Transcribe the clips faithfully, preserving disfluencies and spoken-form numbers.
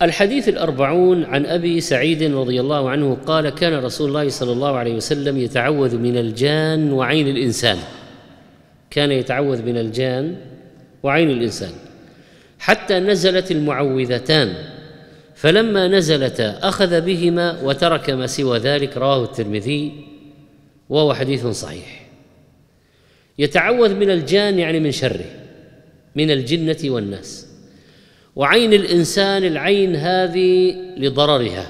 الحديث الأربعون عن أبي سعيد رضي الله عنه قال: كان رسول الله صلى الله عليه وسلم يتعوذ من الجان وعين الإنسان كان يتعوذ من الجان وعين الإنسان حتى نزلت المعوذتان، فلما نزلتا أخذ بهما وترك ما سوى ذلك. رواه الترمذي وهو حديث صحيح. يتعوذ من الجان يعني من شره، من الجنة والناس. وعين الإنسان، العين هذه لضررها،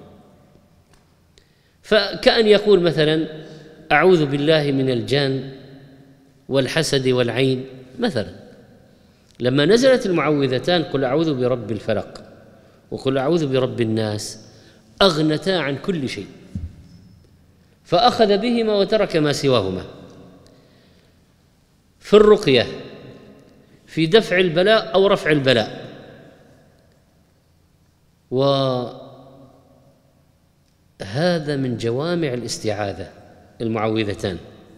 فكأن يقول مثلا: أعوذ بالله من الجان والحسد والعين مثلا. لما نزلت المعوذتان قل أعوذ برب الفلق وقل أعوذ برب الناس أغنتا عن كل شيء، فأخذ بهما وترك ما سواهما. في الرقية، في دفع البلاء أو رفع البلاء. وهذا من جوامع الاستعاذة المعوذتان،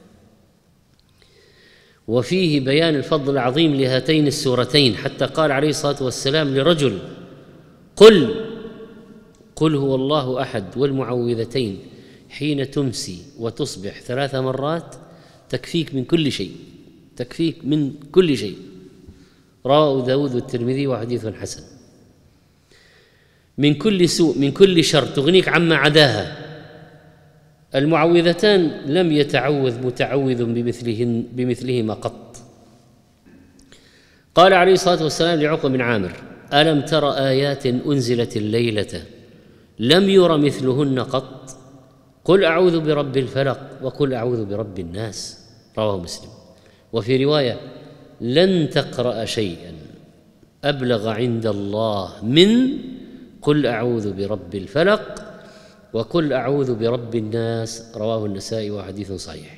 وفيه بيان الفضل العظيم لهاتين السورتين، حتى قال عليه الصلاة والسلام لرجل: قل قل هو الله أحد والمعوذتين حين تمسي وتصبح ثلاث مرات تكفيك من كل شيء، تكفيك من كل شيء. رواه داود والترمذي وحديث حسن. من كل سوء، من كل شر، تغنيك عما عداها. المعوذتان لم يتعوذ متعوذ بمثلهن بمثلهما قط. قال عليه الصلاة والسلام لعقبة بن عامر: ألم تر آيات أنزلت الليلة لم ير مثلهن قط؟ قل أعوذ برب الفلق وقل أعوذ برب الناس. رواه مسلم. وفي رواية: لن تقرأ شيئا أبلغ عند الله من قل أعوذ برب الفلق وقل أعوذ برب الناس. رواه النسائي وحديث صحيح.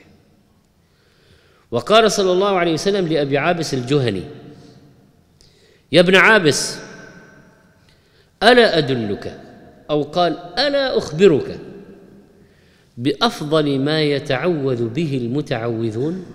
وقال صلى الله عليه وسلم لأبي عابس الجهني: يا ابن عابس، ألا أدلك، أو قال: ألا أخبرك بأفضل ما يتعوذ به المتعوذون؟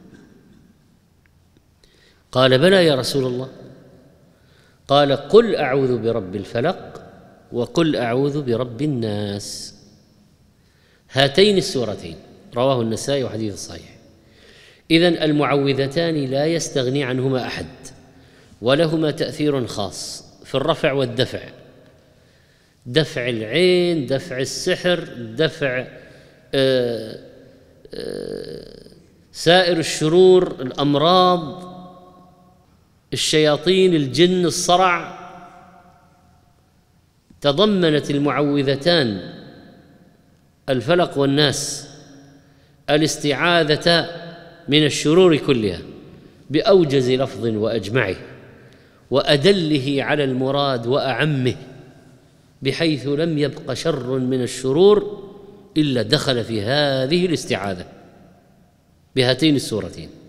قال: بلى يا رسول الله. قال: قل أعوذ برب الفلق وقل أعوذ برب الناس. هاتين السورتين. رواه النسائي وحديث صحيح. إذن المعوذتان لا يستغني عنهما أحد، ولهما تأثير خاص في الرفع والدفع. دفع العين، دفع السحر، دفع آآ آآ سائر الشرور، الأمراض، الشياطين، الجن، الصرع. تضمنت المعوذتان الفلق والناس الاستعاذة من الشرور كلها بأوجز لفظ وأجمعه وأدله على المراد وأعمه، بحيث لم يبق شر من الشرور إلا دخل في هذه الاستعاذة بهاتين السورتين.